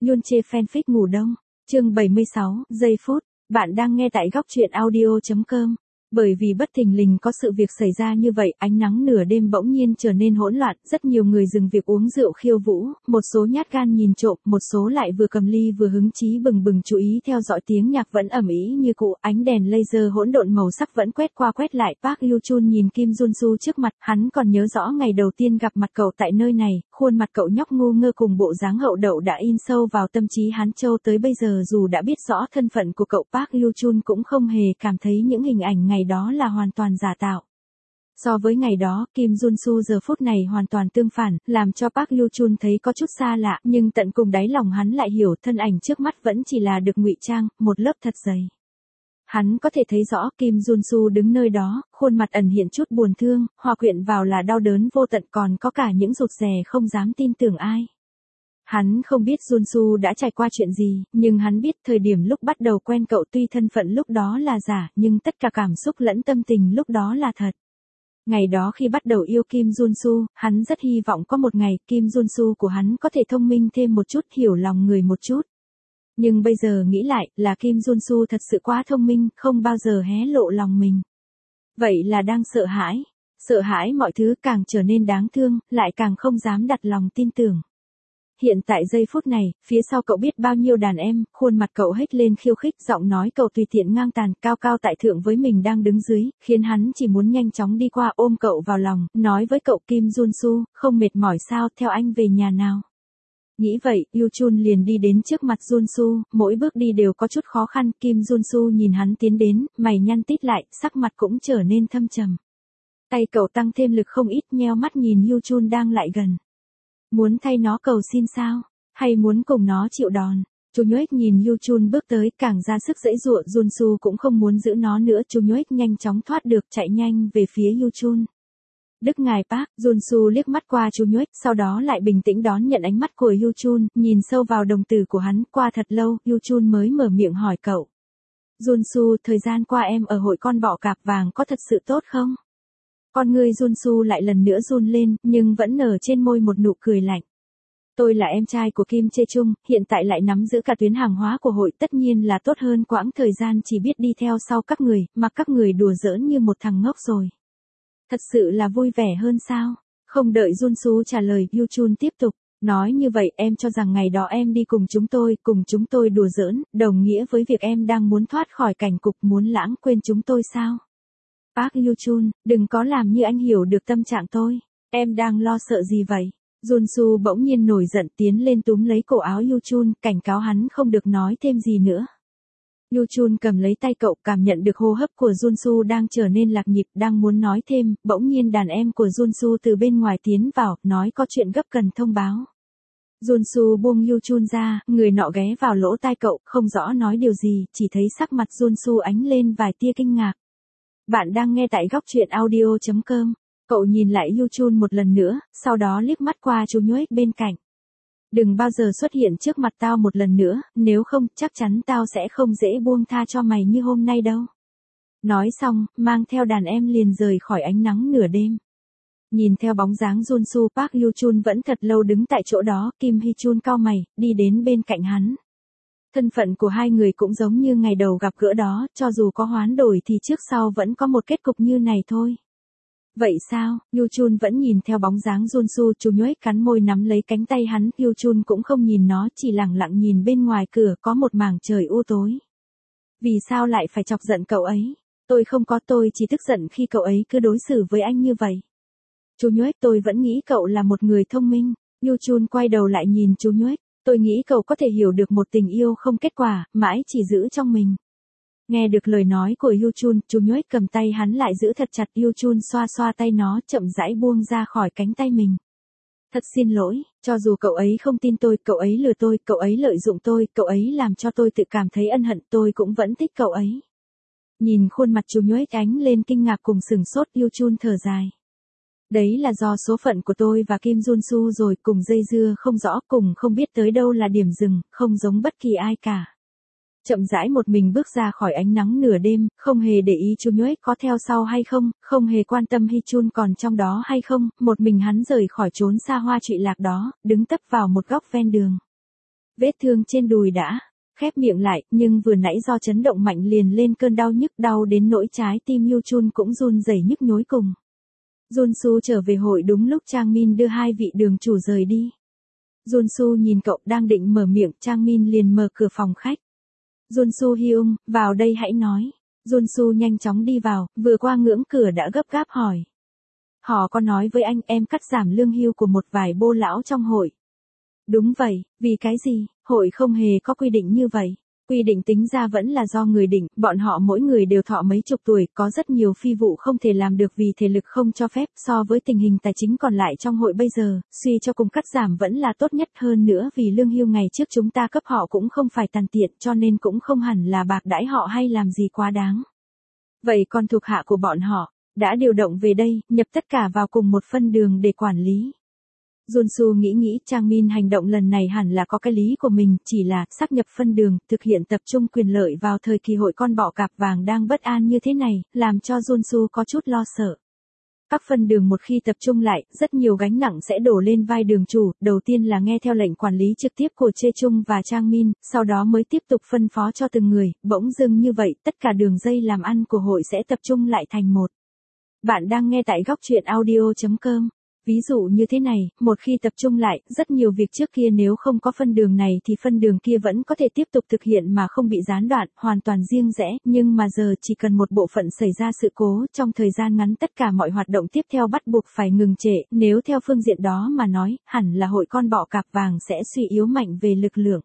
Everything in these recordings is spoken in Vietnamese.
Yun Che fanfic ngủ đông. Chương 76, giây phút. Bạn đang nghe tại góc truyện audio.com. Bởi vì bất thình lình có sự việc xảy ra như vậy, ánh nắng nửa đêm bỗng nhiên trở nên hỗn loạn, rất nhiều người dừng việc uống rượu khiêu vũ, một số nhát gan nhìn trộm, một số lại vừa cầm ly vừa hứng chí bừng bừng chú ý theo dõi tiếng nhạc vẫn ầm ĩ như cũ, ánh đèn laser hỗn độn màu sắc vẫn quét qua quét lại. Park Hyo-chun nhìn Kim Jun-soo trước mặt, hắn còn nhớ rõ ngày đầu tiên gặp mặt cậu tại nơi này, khuôn mặt cậu nhóc ngu ngơ cùng bộ dáng hậu đậu đã in sâu vào tâm trí hắn. Châu tới bây giờ dù đã biết rõ thân phận của cậu, Park Hyo-chun cũng không hề cảm thấy những hình ảnh ngày đó là hoàn toàn giả tạo. So với ngày đó, Kim Jun-soo giờ phút này hoàn toàn tương phản, làm cho Park Hyo-chun thấy có chút xa lạ, nhưng tận cùng đáy lòng hắn lại hiểu thân ảnh trước mắt vẫn chỉ là được ngụy trang, một lớp thật dày. Hắn có thể thấy rõ Kim Jun-soo đứng nơi đó, khuôn mặt ẩn hiện chút buồn thương, hòa quyện vào là đau đớn vô tận, còn có cả những rụt rè không dám tin tưởng ai. Hắn không biết Jun-soo đã trải qua chuyện gì, nhưng hắn biết thời điểm lúc bắt đầu quen cậu tuy thân phận lúc đó là giả, nhưng tất cả cảm xúc lẫn tâm tình lúc đó là thật. Ngày đó khi bắt đầu yêu Kim Jun-soo, hắn rất hy vọng có một ngày Kim Jun-soo của hắn có thể thông minh thêm một chút, hiểu lòng người một chút. Nhưng bây giờ nghĩ lại, là Kim Jun-soo thật sự quá thông minh, không bao giờ hé lộ lòng mình. Vậy là đang sợ hãi mọi thứ càng trở nên đáng thương, lại càng không dám đặt lòng tin tưởng. Hiện tại giây phút này, phía sau cậu biết bao nhiêu đàn em, khuôn mặt cậu hét lên khiêu khích, giọng nói cậu tùy tiện ngang tàn, cao cao tại thượng với mình đang đứng dưới, khiến hắn chỉ muốn nhanh chóng đi qua ôm cậu vào lòng, nói với cậu: Kim Jun-soo, không mệt mỏi sao, theo anh về nhà nào. Nghĩ vậy, Hyo-chun liền đi đến trước mặt Jun-soo, mỗi bước đi đều có chút khó khăn. Kim Jun-soo nhìn hắn tiến đến, mày nhăn tít lại, sắc mặt cũng trở nên thâm trầm. Tay cậu tăng thêm lực không ít, nheo mắt nhìn Hyo-chun đang lại gần. Muốn thay nó cầu xin sao? Hay muốn cùng nó chịu đòn? Chú Nhuếch nhìn Hyo-chun bước tới, càng ra sức giãy giụa. Jun-soo cũng không muốn giữ nó nữa. Chú Nhuếch nhanh chóng thoát được, chạy nhanh về phía Hyo-chun. Đức ngài Park. Jun-soo liếc mắt qua chú Nhuếch, sau đó lại bình tĩnh đón nhận ánh mắt của Hyo-chun, nhìn sâu vào đồng tử của hắn. Qua thật lâu, Hyo-chun mới mở miệng hỏi cậu. Jun-soo, thời gian qua em ở hội con bọ cạp vàng có thật sự tốt không? Con người Jun-soo lại lần nữa run lên, nhưng vẫn nở trên môi một nụ cười lạnh. Tôi là em trai của Kim Chae-chung, hiện tại lại nắm giữ cả tuyến hàng hóa của hội, tất nhiên là tốt hơn quãng thời gian chỉ biết đi theo sau các người, mà các người đùa giỡn như một thằng ngốc rồi. Thật sự là vui vẻ hơn sao? Không đợi Jun-soo trả lời, Hyo-chun tiếp tục. Nói như vậy, em cho rằng ngày đó em đi cùng chúng tôi đùa giỡn, đồng nghĩa với việc em đang muốn thoát khỏi cảnh cục, muốn lãng quên chúng tôi sao? Park Hyo-chun, đừng có làm như anh hiểu được tâm trạng tôi. Em đang lo sợ gì vậy? Jun-soo bỗng nhiên nổi giận tiến lên túm lấy cổ áo Hyo-chun, cảnh cáo hắn không được nói thêm gì nữa. Hyo-chun cầm lấy tay cậu, cảm nhận được hô hấp của Jun-soo đang trở nên lạc nhịp, đang muốn nói thêm, bỗng nhiên đàn em của Jun-soo từ bên ngoài tiến vào, nói có chuyện gấp cần thông báo. Jun-soo buông Hyo-chun ra, người nọ ghé vào lỗ tai cậu, không rõ nói điều gì, chỉ thấy sắc mặt Jun-soo ánh lên vài tia kinh ngạc. Bạn đang nghe tại góc truyện audio.com. Cậu nhìn lại Hyo-chun một lần nữa, sau đó liếc mắt qua chú Nhuếch bên cạnh. Đừng bao giờ xuất hiện trước mặt tao một lần nữa, nếu không, chắc chắn tao sẽ không dễ buông tha cho mày như hôm nay đâu. Nói xong, mang theo đàn em liền rời khỏi ánh nắng nửa đêm. Nhìn theo bóng dáng Jun-soo, Park Hyo-chun vẫn thật lâu đứng tại chỗ đó, Kim Hee-chun cau mày, đi đến bên cạnh hắn. Thân phận của hai người cũng giống như ngày đầu gặp gỡ đó, cho dù có hoán đổi thì trước sau vẫn có một kết cục như này thôi. Vậy sao? Hyo-chun vẫn nhìn theo bóng dáng Jun-soo, chú Nhuếch cắn môi nắm lấy cánh tay hắn, Hyo-chun cũng không nhìn nó, chỉ lặng lặng nhìn bên ngoài cửa có một mảng trời u tối. Vì sao lại phải chọc giận cậu ấy? Tôi chỉ tức giận khi cậu ấy cứ đối xử với anh như vậy. Chú Nhuếch, tôi vẫn nghĩ cậu là một người thông minh. Hyo-chun quay đầu lại nhìn chú Nhuếch. Tôi nghĩ cậu có thể hiểu được một tình yêu không kết quả, mãi chỉ giữ trong mình. Nghe được lời nói của Hyo-chun, chú Nhuếch cầm tay hắn lại giữ thật chặt. Hyo-chun xoa xoa tay nó, chậm rãi buông ra khỏi cánh tay mình. Thật xin lỗi, cho dù cậu ấy không tin tôi, cậu ấy lừa tôi, cậu ấy lợi dụng tôi, cậu ấy làm cho tôi tự cảm thấy ân hận, tôi cũng vẫn thích cậu ấy. Nhìn khuôn mặt chú Nhuếch ánh lên kinh ngạc cùng sừng sốt, Hyo-chun thở dài. Đấy là do số phận của tôi và Kim Jun-soo rồi, cùng dây dưa không rõ, cùng không biết tới đâu là điểm dừng, không giống bất kỳ ai cả. Chậm rãi một mình bước ra khỏi ánh nắng nửa đêm, không hề để ý chú Nhuếch có theo sau hay không, không hề quan tâm Hee-chun còn trong đó hay không, một mình hắn rời khỏi chốn xa hoa trụy lạc đó, đứng tấp vào một góc ven đường. Vết thương trên đùi đã khép miệng lại, nhưng vừa nãy do chấn động mạnh liền lên cơn đau nhức, đau đến nỗi trái tim Hyu Chun cũng run rẩy nhức nhối cùng. Junsu trở về hội đúng lúc Trang Min đưa hai vị đường chủ rời đi. Junsu nhìn cậu đang định mở miệng, Trang Min liền mở cửa phòng khách. Junsu Hyung, vào đây hãy nói. Junsu nhanh chóng đi vào, vừa qua ngưỡng cửa đã gấp gáp hỏi. Họ có nói với anh em cắt giảm lương hưu của một vài bô lão trong hội. Đúng vậy, vì cái gì, hội không hề có quy định như vậy. Quy định tính ra vẫn là do người định, bọn họ mỗi người đều thọ mấy chục tuổi, có rất nhiều phi vụ không thể làm được vì thể lực không cho phép, so với tình hình tài chính còn lại trong hội bây giờ, suy cho cùng cắt giảm vẫn là tốt nhất, hơn nữa vì lương hưu ngày trước chúng ta cấp họ cũng không phải tàn tiện, cho nên cũng không hẳn là bạc đãi họ hay làm gì quá đáng. Vậy còn thuộc hạ của bọn họ, đã điều động về đây, nhập tất cả vào cùng một phân đường để quản lý. Junsu nghĩ Trang Min hành động lần này hẳn là có cái lý của mình, chỉ là sáp nhập phân đường, thực hiện tập trung quyền lợi vào thời kỳ hội con bọ cạp vàng đang bất an như thế này, làm cho Junsu có chút lo sợ. Các phân đường một khi tập trung lại, rất nhiều gánh nặng sẽ đổ lên vai đường chủ, đầu tiên là nghe theo lệnh quản lý trực tiếp của Chê Chung và Trang Min, sau đó mới tiếp tục phân phó cho từng người, bỗng dưng như vậy, tất cả đường dây làm ăn của hội sẽ tập trung lại thành một. Bạn đang nghe tại góc truyện audio.com. Ví dụ như thế này, một khi tập trung lại, rất nhiều việc trước kia nếu không có phân đường này thì phân đường kia vẫn có thể tiếp tục thực hiện mà không bị gián đoạn, hoàn toàn riêng rẽ, nhưng mà giờ chỉ cần một bộ phận xảy ra sự cố, trong thời gian ngắn tất cả mọi hoạt động tiếp theo bắt buộc phải ngừng trệ, nếu theo phương diện đó mà nói, hẳn là hội con bọ cạp vàng sẽ suy yếu mạnh về lực lượng.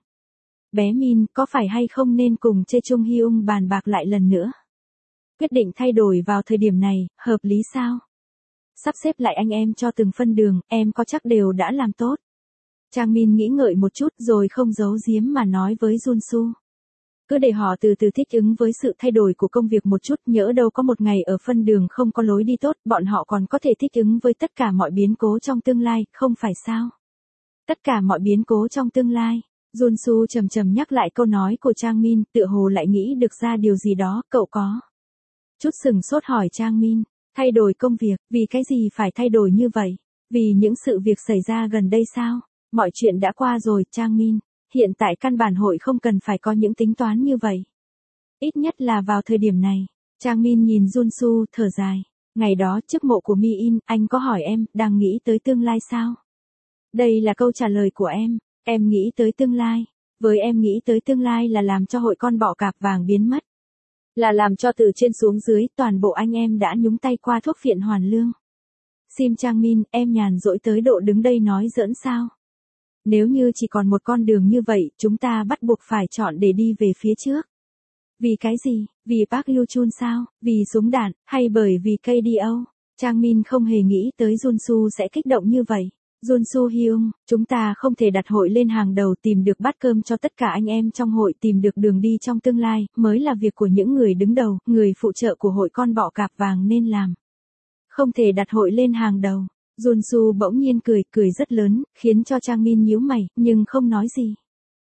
Bé Min, có phải hay không nên cùng Chê Chung Hyung bàn bạc lại lần nữa? Quyết định thay đổi vào thời điểm này, hợp lý sao? Sắp xếp lại anh em cho từng phân đường, em có chắc đều đã làm tốt. Trang Min nghĩ ngợi một chút rồi không giấu giếm mà nói với Junsu. Cứ để họ từ từ thích ứng với sự thay đổi của công việc một chút, nhỡ đâu có một ngày ở phân đường không có lối đi tốt, bọn họ còn có thể thích ứng với tất cả mọi biến cố trong tương lai, không phải sao? Tất cả mọi biến cố trong tương lai. Junsu trầm nhắc lại câu nói của Trang Min, tựa hồ lại nghĩ được ra điều gì đó, cậu có chút sừng sốt hỏi Trang Min. Thay đổi công việc, vì cái gì phải thay đổi như vậy? Vì những sự việc xảy ra gần đây sao? Mọi chuyện đã qua rồi, Trang Min. Hiện tại căn bản hội không cần phải có những tính toán như vậy. Ít nhất là vào thời điểm này. Trang Min nhìn Junsu, thở dài. Ngày đó trước mộ của Mi In, anh có hỏi em, đang nghĩ tới tương lai sao? Đây là câu trả lời của em nghĩ tới tương lai. Với em nghĩ tới tương lai là làm cho hội con bọ cạp vàng biến mất. Là làm cho từ trên xuống dưới, toàn bộ anh em đã nhúng tay qua thuốc phiện hoàn lương. Sim Trang Min, em nhàn rỗi tới độ đứng đây nói giỡn sao? Nếu như chỉ còn một con đường như vậy, chúng ta bắt buộc phải chọn để đi về phía trước. Vì cái gì? Vì Park Hyu Chun sao? Vì súng đạn, hay bởi vì KDO? Trang Min không hề nghĩ tới Junsu sẽ kích động như vậy. Junsu Hyung, chúng ta không thể đặt hội lên hàng đầu, tìm được bát cơm cho tất cả anh em trong hội, tìm được đường đi trong tương lai, mới là việc của những người đứng đầu, người phụ trợ của hội con bọ cạp vàng nên làm. Không thể đặt hội lên hàng đầu. Junsu bỗng nhiên cười rất lớn, khiến cho Trang Min nhíu mày, nhưng không nói gì.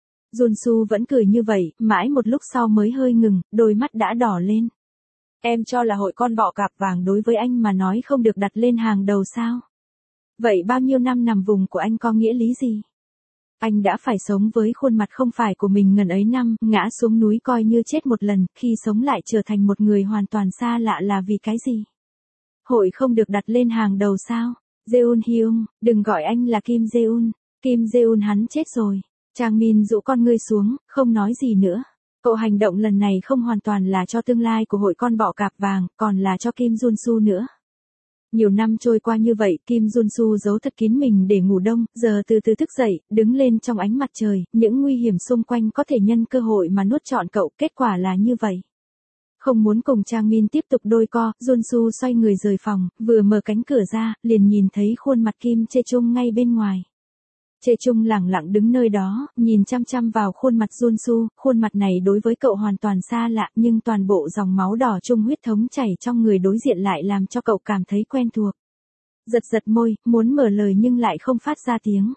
Junsu vẫn cười như vậy, mãi một lúc sau mới hơi ngừng, đôi mắt đã đỏ lên. Em cho là hội con bọ cạp vàng đối với anh mà nói không được đặt lên hàng đầu sao? Vậy bao nhiêu năm nằm vùng của anh có nghĩa lý gì? Anh đã phải sống với khuôn mặt không phải của mình ngần ấy năm, ngã xuống núi coi như chết một lần, khi sống lại trở thành một người hoàn toàn xa lạ là vì cái gì? Hội không được đặt lên hàng đầu sao? Jeon Hyung, đừng gọi anh là Kim Jeon. Kim Jeon hắn chết rồi. Trang Min rũ con ngươi xuống, không nói gì nữa. Cậu hành động lần này không hoàn toàn là cho tương lai của hội con bọ cạp vàng, còn là cho Kim Junsu nữa. Nhiều năm trôi qua như vậy, Kim Junsu giấu thật kín mình để ngủ đông, giờ từ từ thức dậy, đứng lên trong ánh mặt trời, những nguy hiểm xung quanh có thể nhân cơ hội mà nuốt trọn cậu, kết quả là như vậy. Không muốn cùng Trang Min tiếp tục đôi co, Junsu xoay người rời phòng, vừa mở cánh cửa ra, liền nhìn thấy khuôn mặt Kim Chê Chung ngay bên ngoài. Chê Chung lẳng lặng đứng nơi đó, nhìn chăm chăm vào khuôn mặt Junsu, khuôn mặt này đối với cậu hoàn toàn xa lạ, nhưng toàn bộ dòng máu đỏ chung huyết thống chảy trong người đối diện lại làm cho cậu cảm thấy quen thuộc. Giật môi, muốn mở lời nhưng lại không phát ra tiếng.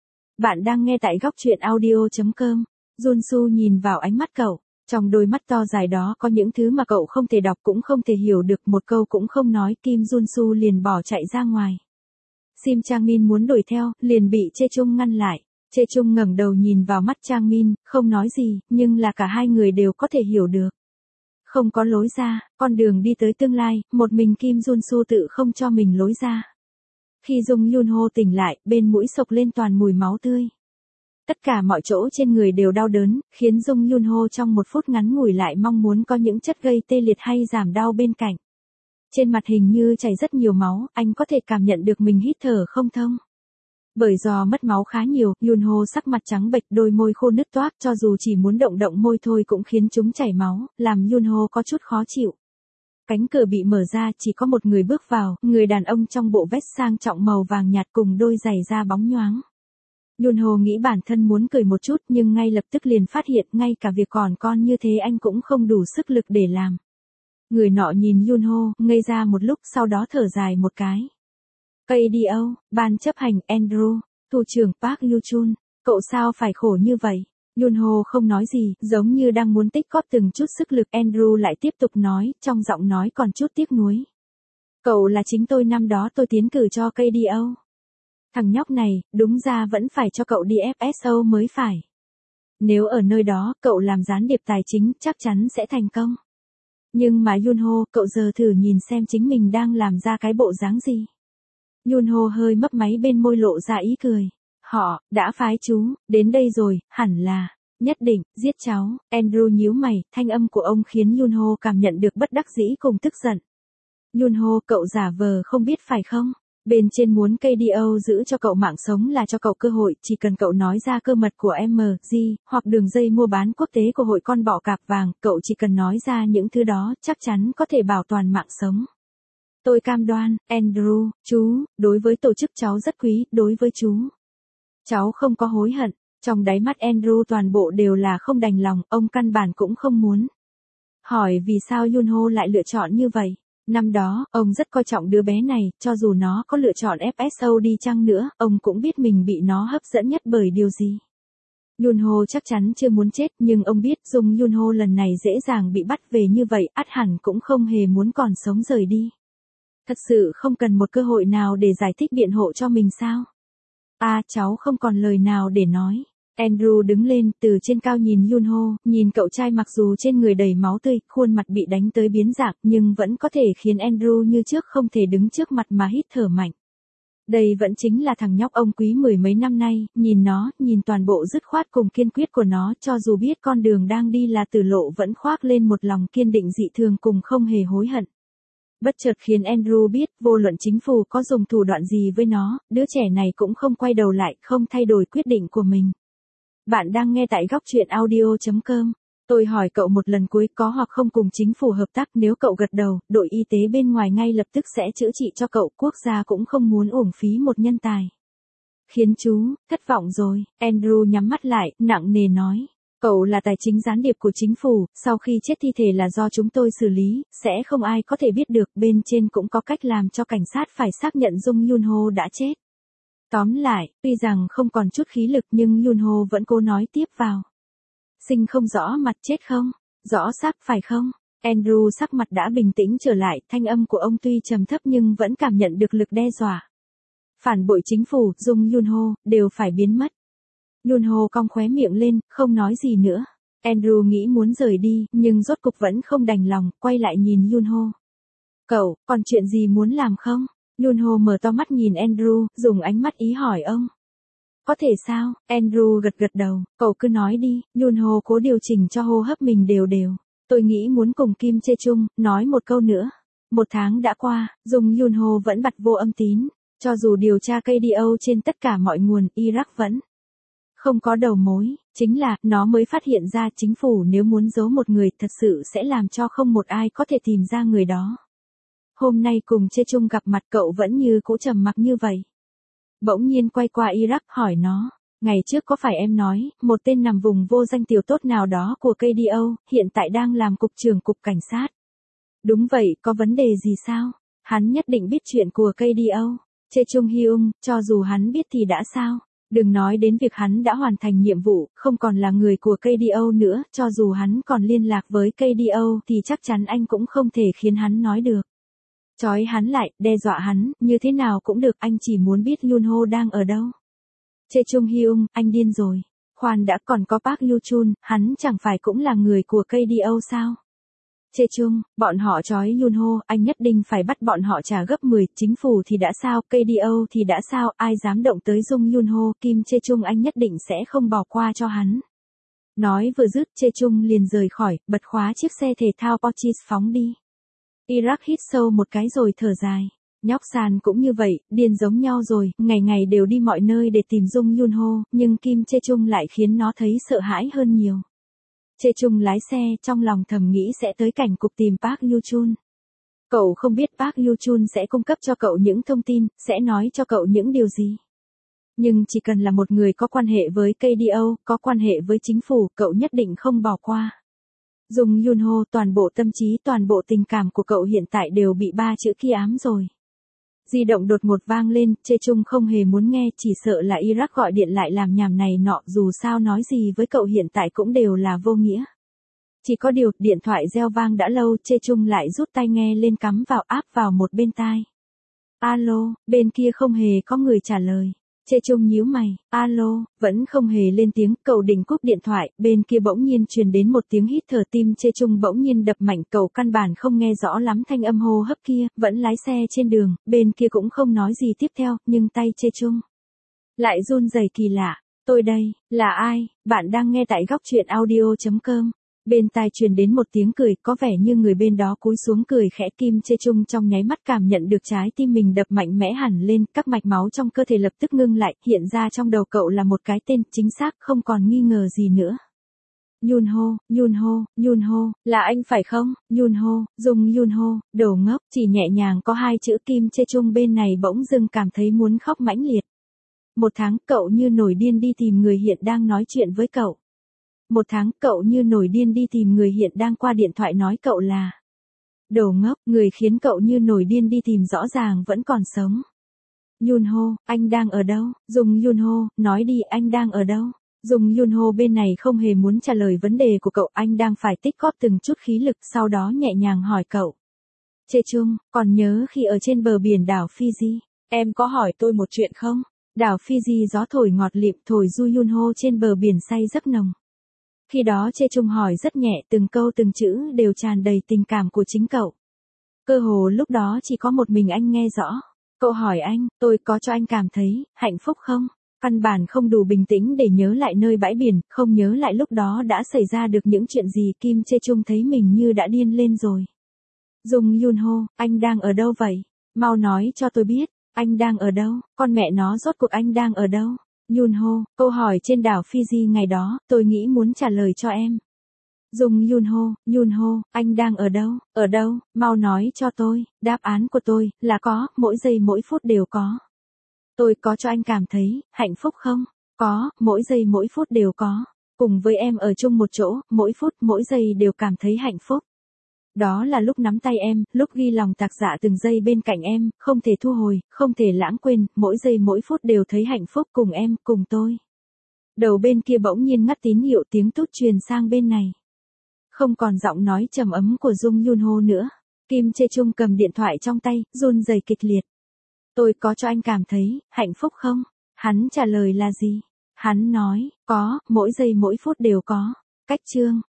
Bạn đang nghe tại góc truyện audio.com. Junsu nhìn vào ánh mắt cậu, trong đôi mắt to dài đó có những thứ mà cậu không thể đọc cũng không thể hiểu được, một câu cũng không nói, Kim Junsu liền bỏ chạy ra ngoài. Sim Trang Min muốn đuổi theo, liền bị Chê Chung ngăn lại. Chê Chung ngẩng đầu nhìn vào mắt Trang Min, không nói gì, nhưng là cả hai người đều có thể hiểu được. Không có lối ra, con đường đi tới tương lai, một mình Kim Jun Soo tự không cho mình lối ra. Khi Jung Yun Ho tỉnh lại, bên mũi sộc lên toàn mùi máu tươi. Tất cả mọi chỗ trên người đều đau đớn, khiến Jung Yun Ho trong một phút ngắn ngủi lại mong muốn có những chất gây tê liệt hay giảm đau bên cạnh. Trên mặt hình như chảy rất nhiều máu, anh có thể cảm nhận được mình hít thở không thông. Bởi do mất máu khá nhiều, Yun Ho sắc mặt trắng bệch, đôi môi khô nứt toác, cho dù chỉ muốn động động môi thôi cũng khiến chúng chảy máu, làm Yun Ho có chút khó chịu. Cánh cửa bị mở ra, chỉ có một người bước vào, người đàn ông trong bộ vest sang trọng màu vàng nhạt cùng đôi giày da bóng nhoáng. Yun Ho nghĩ bản thân muốn cười một chút nhưng ngay lập tức liền phát hiện ngay cả việc còn con như thế anh cũng không đủ sức lực để làm. Người nọ nhìn Yun Ho, ngây ra một lúc sau đó thở dài một cái. KDO, ban chấp hành Andrew, thủ trưởng Park Yu Chun, cậu sao phải khổ như vậy? Yun Ho không nói gì, giống như đang muốn tích góp từng chút sức lực. Andrew lại tiếp tục nói, trong giọng nói còn chút tiếc nuối. Cậu là chính tôi năm đó tôi tiến cử cho KDO. Thằng nhóc này, đúng ra vẫn phải cho cậu đi FSO mới phải. Nếu ở nơi đó, cậu làm gián điệp tài chính, chắc chắn sẽ thành công. Nhưng mà Yun Ho, cậu giờ thử nhìn xem chính mình đang làm ra cái bộ dáng gì. Yun Ho hơi mấp máy bên môi lộ ra ý cười. Họ, đã phái chú, đến đây rồi, hẳn là, nhất định, giết cháu. Andrew nhíu mày, thanh âm của ông khiến Yun Ho cảm nhận được bất đắc dĩ cùng tức giận. Yun Ho, cậu giả vờ không biết phải không? Bên trên muốn KDO giữ cho cậu mạng sống là cho cậu cơ hội, chỉ cần cậu nói ra cơ mật của MG, hoặc đường dây mua bán quốc tế của hội con bọ cạp vàng, cậu chỉ cần nói ra những thứ đó, chắc chắn có thể bảo toàn mạng sống. Tôi cam đoan, Andrew, chú, đối với tổ chức cháu rất quý, đối với chú. Cháu không có hối hận, trong đáy mắt Andrew toàn bộ đều là không đành lòng, ông căn bản cũng không muốn. Hỏi vì sao Yun Ho lại lựa chọn như vậy? Năm đó, ông rất coi trọng đứa bé này, cho dù nó có lựa chọn FSO đi chăng nữa, ông cũng biết mình bị nó hấp dẫn nhất bởi điều gì. Yun Ho chắc chắn chưa muốn chết, nhưng ông biết Jung Yun Ho lần này dễ dàng bị bắt về như vậy, ắt hẳn cũng không hề muốn còn sống rời đi. Thật sự không cần một cơ hội nào để giải thích biện hộ cho mình sao? Cháu không còn lời nào để nói. Andrew đứng lên, từ trên cao nhìn Yun Ho, nhìn cậu trai mặc dù trên người đầy máu tươi, khuôn mặt bị đánh tới biến dạng, nhưng vẫn có thể khiến Andrew như trước không thể đứng trước mặt mà hít thở mạnh. Đây vẫn chính là thằng nhóc ông quý mười mấy năm nay, nhìn nó, nhìn toàn bộ dứt khoát cùng kiên quyết của nó, cho dù biết con đường đang đi là tử lộ vẫn khoác lên một lòng kiên định dị thường cùng không hề hối hận. Bất chợt khiến Andrew biết, vô luận chính phủ có dùng thủ đoạn gì với nó, đứa trẻ này cũng không quay đầu lại, không thay đổi quyết định của mình. Bạn đang nghe tại góc truyện audio.com. Tôi hỏi cậu một lần cuối có hoặc không cùng chính phủ hợp tác, nếu cậu gật đầu, đội y tế bên ngoài ngay lập tức sẽ chữa trị cho cậu, quốc gia cũng không muốn uổng phí một nhân tài. Khiến chú, thất vọng rồi, Andrew nhắm mắt lại, nặng nề nói. Cậu là tài chính gián điệp của chính phủ, sau khi chết thi thể là do chúng tôi xử lý, sẽ không ai có thể biết được, bên trên cũng có cách làm cho cảnh sát phải xác nhận Jung Yun Ho đã chết. Tóm lại, tuy rằng không còn chút khí lực nhưng Yun Ho vẫn cố nói tiếp vào. Sinh không rõ mặt chết không? Rõ xác phải không? Andrew sắc mặt đã bình tĩnh trở lại, thanh âm của ông tuy trầm thấp nhưng vẫn cảm nhận được lực đe dọa. Phản bội chính phủ, Jung Yun Ho, đều phải biến mất. Yun Ho cong khóe miệng lên, không nói gì nữa. Andrew nghĩ muốn rời đi, nhưng rốt cục vẫn không đành lòng, quay lại nhìn Yun Ho. Cậu, còn chuyện gì muốn làm không? Yun Ho mở to mắt nhìn Andrew, dùng ánh mắt ý hỏi ông. Có thể sao? Andrew gật gật đầu, cậu cứ nói đi. Yun Ho cố điều chỉnh cho hô hấp mình đều đều. Tôi nghĩ muốn cùng Kim Chê Chung, nói một câu nữa. 1 tháng đã qua, Jung Yun Ho vẫn bặt vô âm tín. Cho dù điều tra KDO trên tất cả mọi nguồn, Iraq vẫn không có đầu mối, chính là, nó mới phát hiện ra chính phủ nếu muốn giấu một người thật sự sẽ làm cho không một ai có thể tìm ra người đó. Hôm nay cùng Chê Chung gặp mặt cậu vẫn như cũ trầm mặc như vậy. Bỗng nhiên quay qua Iraq hỏi nó, ngày trước có phải em nói, một tên nằm vùng vô danh tiểu tốt nào đó của KDO, hiện tại đang làm cục trưởng cục cảnh sát. Đúng vậy, có vấn đề gì sao? Hắn nhất định biết chuyện của KDO. Chê Chung Hyung, cho dù hắn biết thì đã sao? Đừng nói đến việc hắn đã hoàn thành nhiệm vụ, không còn là người của KDO nữa, cho dù hắn còn liên lạc với KDO thì chắc chắn anh cũng không thể khiến hắn nói được. Chói hắn lại, đe dọa hắn, như thế nào cũng được, anh chỉ muốn biết Yun Ho đang ở đâu. Chung Hyung, anh điên rồi. Khoan đã, còn có Park Yoo Chun, hắn chẳng phải cũng là người của KDO sao? Chung, bọn họ trói Yunho, anh nhất định phải bắt bọn họ trả gấp 10, chính phủ thì đã sao, KDO thì đã sao, ai dám động tới Jung Yunho, Kim Chung anh nhất định sẽ không bỏ qua cho hắn. Nói vừa dứt, Chung liền rời khỏi, bật khóa chiếc xe thể thao Porsche phóng đi. Iraq hít sâu một cái rồi thở dài. Nhóc Sàn cũng như vậy, điên giống nhau rồi, ngày ngày đều đi mọi nơi để tìm Jung Yunho, nhưng Kim Chung lại khiến nó thấy sợ hãi hơn nhiều. Chung lái xe, trong lòng thầm nghĩ sẽ tới cảnh cục tìm Park Yoo Chun. Cậu không biết Park Yoo Chun sẽ cung cấp cho cậu những thông tin, sẽ nói cho cậu những điều gì. Nhưng chỉ cần là một người có quan hệ với KDO, có quan hệ với chính phủ, cậu nhất định không bỏ qua. Jung Yunho, toàn bộ tâm trí, toàn bộ tình cảm của cậu hiện tại đều bị 3 chữ kia ám rồi. Di động đột ngột vang lên, Chung không hề muốn nghe, chỉ sợ là Iraq gọi điện lại làm nhảm này nọ, dù sao nói gì với cậu hiện tại cũng đều là vô nghĩa. Chỉ có điều, điện thoại reo vang đã lâu, Chung lại rút tai nghe lên cắm vào áp vào một bên tai. Alo, bên kia không hề có người trả lời. Chung nhíu mày, alo, vẫn không hề lên tiếng, cậu định cúp điện thoại, bên kia bỗng nhiên truyền đến một tiếng hít thở, tim Chung bỗng nhiên đập mạnh, cậu căn bản không nghe rõ lắm thanh âm hô hấp kia, vẫn lái xe trên đường, bên kia cũng không nói gì tiếp theo, nhưng tay Chung lại run rẩy kỳ lạ. Tôi đây, là ai? Bạn đang nghe tại góc truyện audio.com. Bên tai truyền đến một tiếng cười, có vẻ như người bên đó cúi xuống cười khẽ. Kim Chung trong nháy mắt cảm nhận được trái tim mình đập mạnh mẽ hẳn lên, các mạch máu trong cơ thể lập tức ngưng lại, hiện ra trong đầu cậu là một cái tên, chính xác, không còn nghi ngờ gì nữa. Yunho, Yunho, Yunho, là anh phải không? Yunho, Jung Yunho, đồ ngốc, chỉ nhẹ nhàng có 2 chữ. Kim Chung bên này bỗng dưng cảm thấy muốn khóc mãnh liệt. 1 tháng, cậu như nổi điên đi tìm người hiện đang nói chuyện với cậu. 1 tháng, cậu như nổi điên đi tìm người hiện đang qua điện thoại nói cậu là đồ ngốc, người khiến cậu như nổi điên đi tìm rõ ràng vẫn còn sống. Yunho, anh đang ở đâu? Jung Yunho, nói đi, anh đang ở đâu? Jung Yunho bên này không hề muốn trả lời vấn đề của cậu, anh đang phải tích góp từng chút khí lực, sau đó nhẹ nhàng hỏi cậu. Chung, còn nhớ khi ở trên bờ biển đảo Fiji, em có hỏi tôi một chuyện không? Đảo Fiji gió thổi ngọt lịm, thổi du Yunho trên bờ biển say giấc nồng. Khi đó Chung hỏi rất nhẹ, từng câu từng chữ đều tràn đầy tình cảm của chính cậu. Cơ hồ lúc đó chỉ có một mình anh nghe rõ. Cậu hỏi anh, tôi có cho anh cảm thấy hạnh phúc không? Căn bản không đủ bình tĩnh để nhớ lại nơi bãi biển, không nhớ lại lúc đó đã xảy ra được những chuyện gì. Kim Chung thấy mình như đã điên lên rồi. Jung Yunho, anh đang ở đâu vậy? Mau nói cho tôi biết, anh đang ở đâu? Con mẹ nó, rốt cuộc anh đang ở đâu? Yunho, câu hỏi trên đảo Fiji ngày đó, tôi nghĩ muốn trả lời cho em. Jung Yunho, Yunho, anh đang ở đâu? Ở đâu? Mau nói cho tôi. Đáp án của tôi là có, mỗi giây mỗi phút đều có. Tôi có cho anh cảm thấy hạnh phúc không? Có, mỗi giây mỗi phút đều có. Cùng với em ở chung một chỗ, mỗi phút mỗi giây đều cảm thấy hạnh phúc. Đó là lúc nắm tay em, lúc ghi lòng tạc dạ từng giây bên cạnh em, không thể thu hồi, không thể lãng quên, mỗi giây mỗi phút đều thấy hạnh phúc cùng em, cùng tôi. Đầu bên kia bỗng nhiên ngắt tín hiệu, tiếng tút truyền sang bên này. Không còn giọng nói trầm ấm của Jung Yunho nữa. Kim Chung cầm điện thoại trong tay, run rẩy kịch liệt. Tôi có cho anh cảm thấy hạnh phúc không? Hắn trả lời là gì? Hắn nói, có, mỗi giây mỗi phút đều có. Cách chương.